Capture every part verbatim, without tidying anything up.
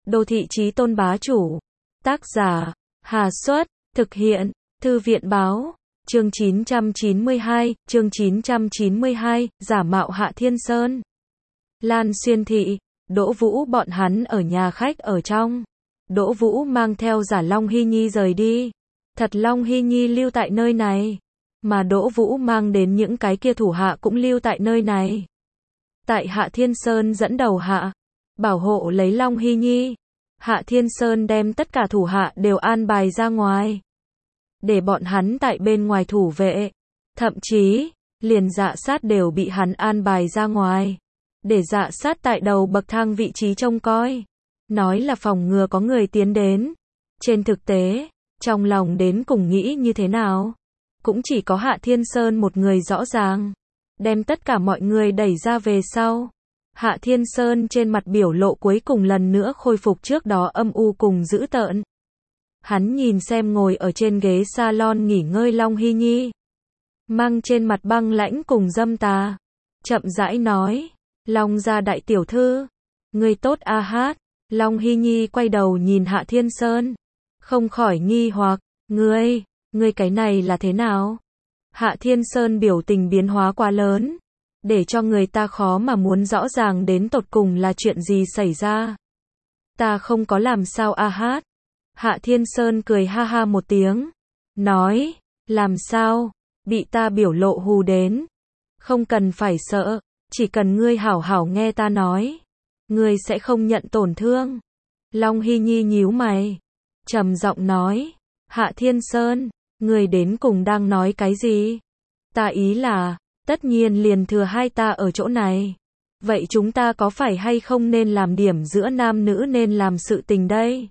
Đô thị chí tôn bá chủ. Tác giả, Hà Xuất, thực hiện, Thư viện báo. Chương chín trăm chín mươi hai, chương chín trăm chín mươi hai, giả mạo Hạ Thiên Sơn. Lan Xuyên thị, Đỗ Vũ bọn hắn ở nhà khách ở trong. Đỗ Vũ mang theo giả Long Hy Nhi rời đi. Thật Long Hy Nhi lưu tại nơi này. Mà Đỗ Vũ mang đến những cái kia thủ hạ cũng lưu tại nơi này. Tại Hạ Thiên Sơn dẫn đầu hạ, bảo hộ lấy Long Hy Nhi. Hạ Thiên Sơn đem tất cả thủ hạ đều an bài ra ngoài. Để bọn hắn tại bên ngoài thủ vệ. Thậm chí, liền dạ sát đều bị hắn an bài ra ngoài. Để dạ sát tại đầu bậc thang vị trí trông coi. Nói là phòng ngừa có người tiến đến. Trên thực tế, trong lòng đến cùng nghĩ như thế nào? Cũng chỉ có Hạ Thiên Sơn một người rõ ràng. Đem tất cả mọi người đẩy ra về sau. Hạ Thiên Sơn trên mặt biểu lộ cuối cùng lần nữa khôi phục trước đó âm u cùng dữ tợn. Hắn nhìn xem ngồi ở trên ghế salon nghỉ ngơi Long Hy Nhi. Mang trên mặt băng lãnh cùng dâm tà. Chậm rãi nói, Long gia đại tiểu thư. Ngươi tốt a hát. Long Hy Nhi quay đầu nhìn Hạ Thiên Sơn. Không khỏi nghi hoặc, ngươi, ngươi cái này là thế nào? Hạ Thiên Sơn biểu tình biến hóa quá lớn. Để cho người ta khó mà muốn rõ ràng đến tột cùng là chuyện gì xảy ra. Ta không có làm sao a hát. Hạ Thiên Sơn cười ha ha một tiếng. Nói, làm sao, bị ta biểu lộ hù đến. Không cần phải sợ, chỉ cần ngươi hảo hảo nghe ta nói. Ngươi sẽ không nhận tổn thương. Long Hy Nhi nhíu mày. Trầm giọng nói, Hạ Thiên Sơn, ngươi đến cùng đang nói cái gì? Ta ý là, tất nhiên liền thừa hai ta ở chỗ này. Vậy chúng ta có phải hay không nên làm điểm giữa nam nữ nên làm sự tình đây?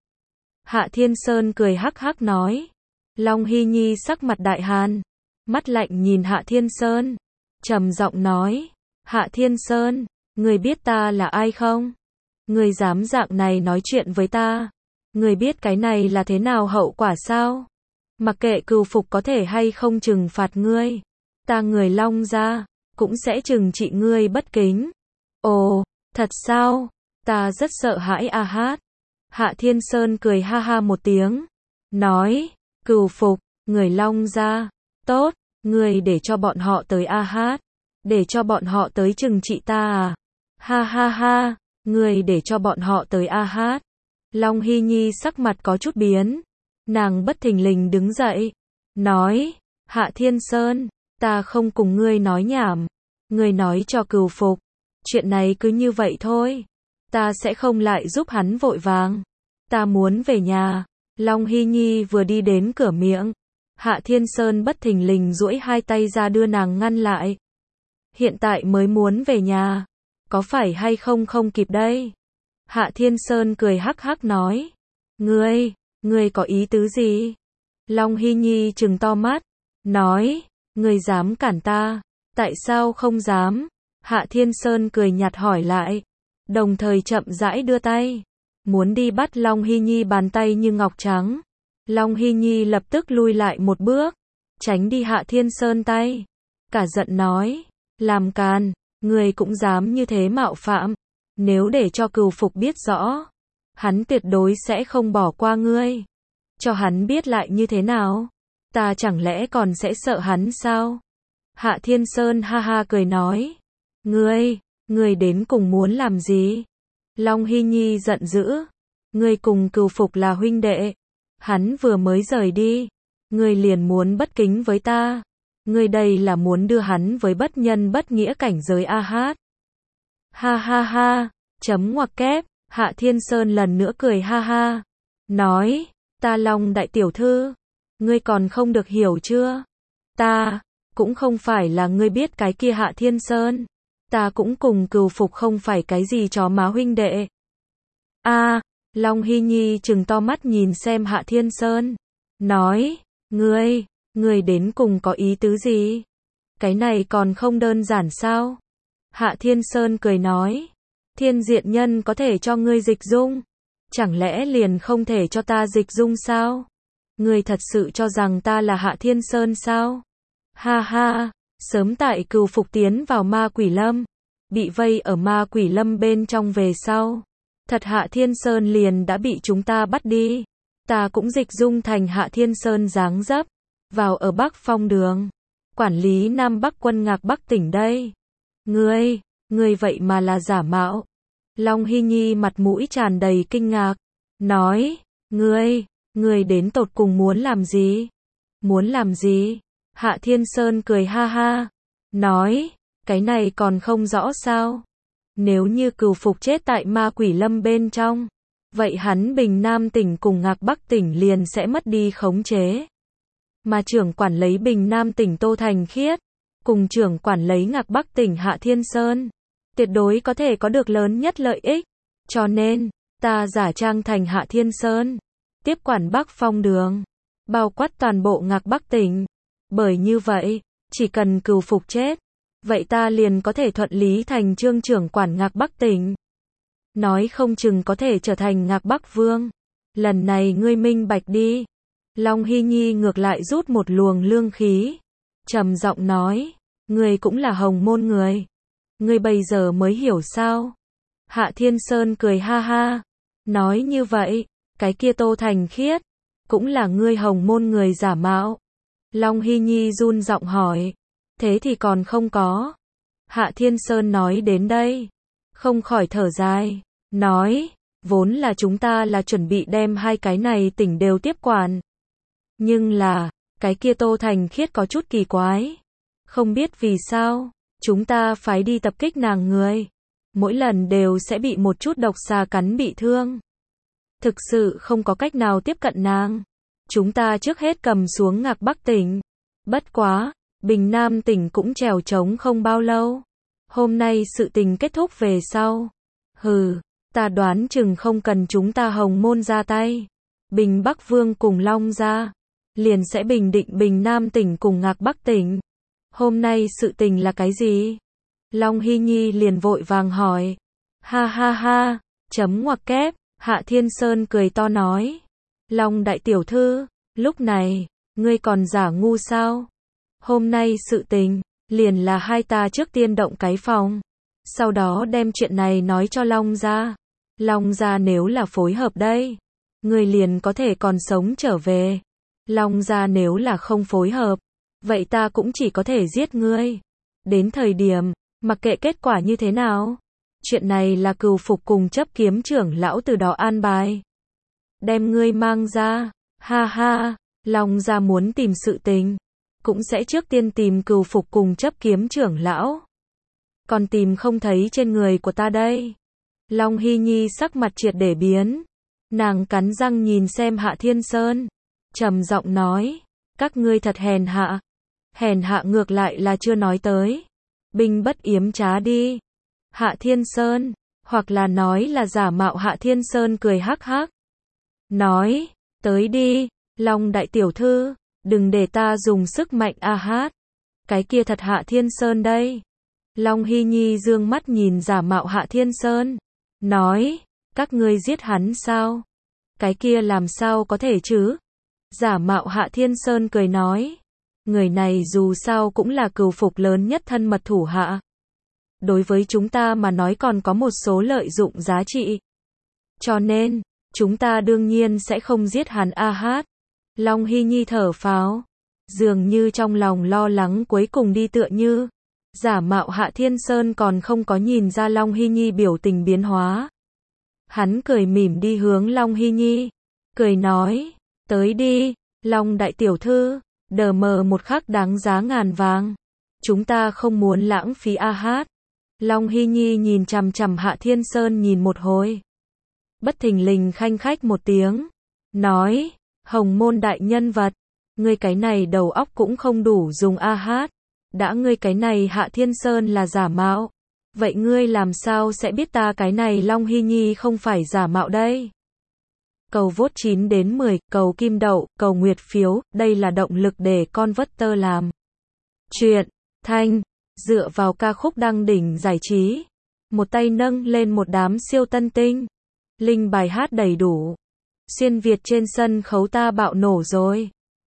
Hạ Thiên Sơn cười hắc hắc nói. Long Hy Nhi sắc mặt đại hàn. Mắt lạnh nhìn Hạ Thiên Sơn. Trầm giọng nói. Hạ Thiên Sơn, người biết ta là ai không? Người dám dạng này nói chuyện với ta. Người biết cái này là thế nào hậu quả sao? Mặc kệ cừu phục có thể hay không trừng phạt ngươi. Ta người Long gia, cũng sẽ trừng trị ngươi bất kính. Ồ, thật sao? Ta rất sợ hãi a hát. Hạ Thiên Sơn cười ha ha một tiếng. Nói, cừu phục, người Long gia. Tốt, ngươi để cho bọn họ tới a hát. Để cho bọn họ tới trừng trị ta à? Ha ha ha, ngươi để cho bọn họ tới a hát. Long Hy Nhi sắc mặt có chút biến. Nàng bất thình lình đứng dậy. Nói, Hạ Thiên Sơn, ta không cùng ngươi nói nhảm. Ngươi nói cho cừu phục. Chuyện này cứ như vậy thôi. Ta sẽ không lại giúp hắn vội vàng. Ta muốn về nhà. Long Hy Nhi vừa đi đến cửa miệng. Hạ Thiên Sơn bất thình lình duỗi hai tay ra đưa nàng ngăn lại. Hiện tại mới muốn về nhà. Có phải hay không không kịp đây? Hạ Thiên Sơn cười hắc hắc nói. Ngươi, ngươi có ý tứ gì? Long Hy Nhi trừng to mắt. Nói, ngươi dám cản ta. Tại sao không dám? Hạ Thiên Sơn cười nhạt hỏi lại. Đồng thời chậm rãi đưa tay. Muốn đi bắt Long Hy Nhi bàn tay như ngọc trắng. Long Hy Nhi lập tức lui lại một bước. Tránh đi Hạ Thiên Sơn tay. Cả giận nói. Làm càn, ngươi cũng dám như thế mạo phạm. Nếu để cho cừu phục biết rõ. Hắn tuyệt đối sẽ không bỏ qua ngươi. Cho hắn biết lại như thế nào. Ta chẳng lẽ còn sẽ sợ hắn sao? Hạ Thiên Sơn ha ha cười nói. Ngươi, ngươi đến cùng muốn làm gì? Long Hy Nhi giận dữ. Ngươi cùng cừu phục là huynh đệ. Hắn vừa mới rời đi. Ngươi liền muốn bất kính với ta. Ngươi đây là muốn đưa hắn với bất nhân bất nghĩa cảnh giới a hát. Ha ha ha, chấm ngoặc kép. Hạ Thiên Sơn lần nữa cười ha ha. Nói, ta Long đại tiểu thư. Ngươi còn không được hiểu chưa? Ta, cũng không phải là ngươi biết cái kia Hạ Thiên Sơn. Ta cũng cùng cừu phục không phải cái gì chó má huynh đệ. A, Long Hy Nhi trừng to mắt nhìn xem Hạ Thiên Sơn. Nói, ngươi, ngươi đến cùng có ý tứ gì? Cái này còn không đơn giản sao? Hạ Thiên Sơn cười nói. Thiên diện nhân có thể cho ngươi dịch dung. Chẳng lẽ liền không thể cho ta dịch dung sao? Ngươi thật sự cho rằng ta là Hạ Thiên Sơn sao? Ha ha, sớm tại cừu phục tiến vào ma quỷ lâm. Bị vây ở ma quỷ lâm bên trong về sau. Thật Hạ Thiên Sơn liền đã bị chúng ta bắt đi. Ta cũng dịch dung thành Hạ Thiên Sơn dáng dấp, vào ở Bắc Phong Đường, quản lý Nam Bắc quân Ngạc Bắc tỉnh đây. Ngươi, ngươi vậy mà là giả mạo. Long Hy Nhi mặt mũi tràn đầy kinh ngạc, nói, ngươi, ngươi đến tột cùng muốn làm gì? Muốn làm gì? Hạ Thiên Sơn cười ha ha, nói, cái này còn không rõ sao? Nếu như Cửu Phục chết tại Ma Quỷ Lâm bên trong, vậy hắn Bình Nam tỉnh cùng Ngạc Bắc tỉnh liền sẽ mất đi khống chế. Mà trưởng quản lấy Bình Nam tỉnh Tô Thành Khiết, cùng trưởng quản lấy Ngạc Bắc tỉnh Hạ Thiên Sơn, tuyệt đối có thể có được lớn nhất lợi ích. Cho nên, ta giả trang thành Hạ Thiên Sơn, tiếp quản Bắc Phong Đường, bao quát toàn bộ Ngạc Bắc tỉnh. Bởi như vậy, chỉ cần Cửu Phục chết, vậy ta liền có thể thuận lý thành chương trưởng quản Ngạc Bắc tỉnh. Nói không chừng có thể trở thành Ngạc Bắc Vương. Lần này ngươi minh bạch đi. Long Hy Nhi ngược lại rút một luồng lương khí, trầm giọng nói, ngươi cũng là Hồng Môn người. Ngươi bây giờ mới hiểu sao? Hạ Thiên Sơn cười ha ha, nói như vậy, cái kia Tô Thành Khiết, cũng là ngươi Hồng Môn người giả mạo. Long Hy Nhi run giọng hỏi, thế thì còn không có. Hạ Thiên Sơn nói đến đây, không khỏi thở dài, nói, vốn là chúng ta là chuẩn bị đem hai cái này tỉnh đều tiếp quản. Nhưng là, cái kia Tô Thành Khiết có chút kỳ quái. Không biết vì sao, chúng ta phái đi tập kích nàng người, mỗi lần đều sẽ bị một chút độc xà cắn bị thương. Thực sự không có cách nào tiếp cận nàng. Chúng ta trước hết cầm xuống Ngạc Bắc tỉnh. Bất quá, Bình Nam tỉnh cũng trèo trống không bao lâu. Hôm nay sự tình kết thúc về sau. Hừ, ta đoán chừng không cần chúng ta Hồng Môn ra tay. Bình Bắc Vương cùng Long gia liền sẽ bình định Bình Nam tỉnh cùng Ngạc Bắc tỉnh. Hôm nay sự tình là cái gì? Long Hy Nhi liền vội vàng hỏi. Ha ha ha, chấm ngoặc kép, Hạ Thiên Sơn cười to nói. Long đại tiểu thư, lúc này, ngươi còn giả ngu sao? Hôm nay sự tình, liền là hai ta trước tiên động cái phòng. Sau đó đem chuyện này nói cho Long gia. Long gia nếu là phối hợp đây, ngươi liền có thể còn sống trở về. Long gia nếu là không phối hợp, vậy ta cũng chỉ có thể giết ngươi. Đến thời điểm, mặc kệ kết quả như thế nào, chuyện này là Cửu Phục cùng chấp kiếm trưởng lão từ đó an bài. Đem ngươi mang ra, ha ha, Long gia muốn tìm sự tình, cũng sẽ trước tiên tìm Cửu Phục cùng chấp kiếm trưởng lão. Còn tìm không thấy trên người của ta đây. Long Hy Nhi sắc mặt triệt để biến. Nàng cắn răng nhìn xem Hạ Thiên Sơn, trầm giọng nói, các ngươi thật hèn hạ. Hèn hạ ngược lại là chưa nói tới. Binh bất yếm trá đi. Hạ Thiên Sơn, hoặc là nói là giả mạo. Hạ Thiên Sơn cười hắc hắc, nói, tới đi, Long đại tiểu thư, đừng để ta dùng sức mạnh a hát. Cái kia thật Hạ Thiên Sơn đây. Long Hy Nhi dương mắt nhìn giả mạo Hạ Thiên Sơn, nói, các ngươi giết hắn sao? Cái kia làm sao có thể chứ? Giả mạo Hạ Thiên Sơn cười nói, người này dù sao cũng là Cửu Phục lớn nhất thân mật thủ hạ. Đối với chúng ta mà nói còn có một số lợi dụng giá trị. Cho nên, chúng ta đương nhiên sẽ không giết hắn a hát. Long Hy Nhi thở phào, dường như trong lòng lo lắng cuối cùng đi tựa như. Giả mạo Hạ Thiên Sơn còn không có nhìn ra Long Hy Nhi biểu tình biến hóa. Hắn cười mỉm đi hướng Long Hy Nhi, cười nói, tới đi, Long đại tiểu thư, đờ mờ một khắc đáng giá ngàn vàng. Chúng ta không muốn lãng phí a hát. Long Hy Nhi nhìn chằm chằm Hạ Thiên Sơn nhìn một hồi. Bất thình lình khanh khách một tiếng, nói, Hồng Môn đại nhân vật, ngươi cái này đầu óc cũng không đủ dùng a hát. Đã ngươi cái này Hạ Thiên Sơn là giả mạo, vậy ngươi làm sao sẽ biết ta cái này Long Hy Nhi không phải giả mạo đây? Cầu vote chín đến mười, cầu kim đậu, cầu nguyệt phiếu, đây là động lực để con vất tơ làm. Chuyện, thanh, dựa vào ca khúc đăng đỉnh giải trí. Một tay nâng lên một đám siêu tân tinh. Linh bài hát đầy đủ. Xuyên Việt trên sân khấu ta bạo nổ rồi.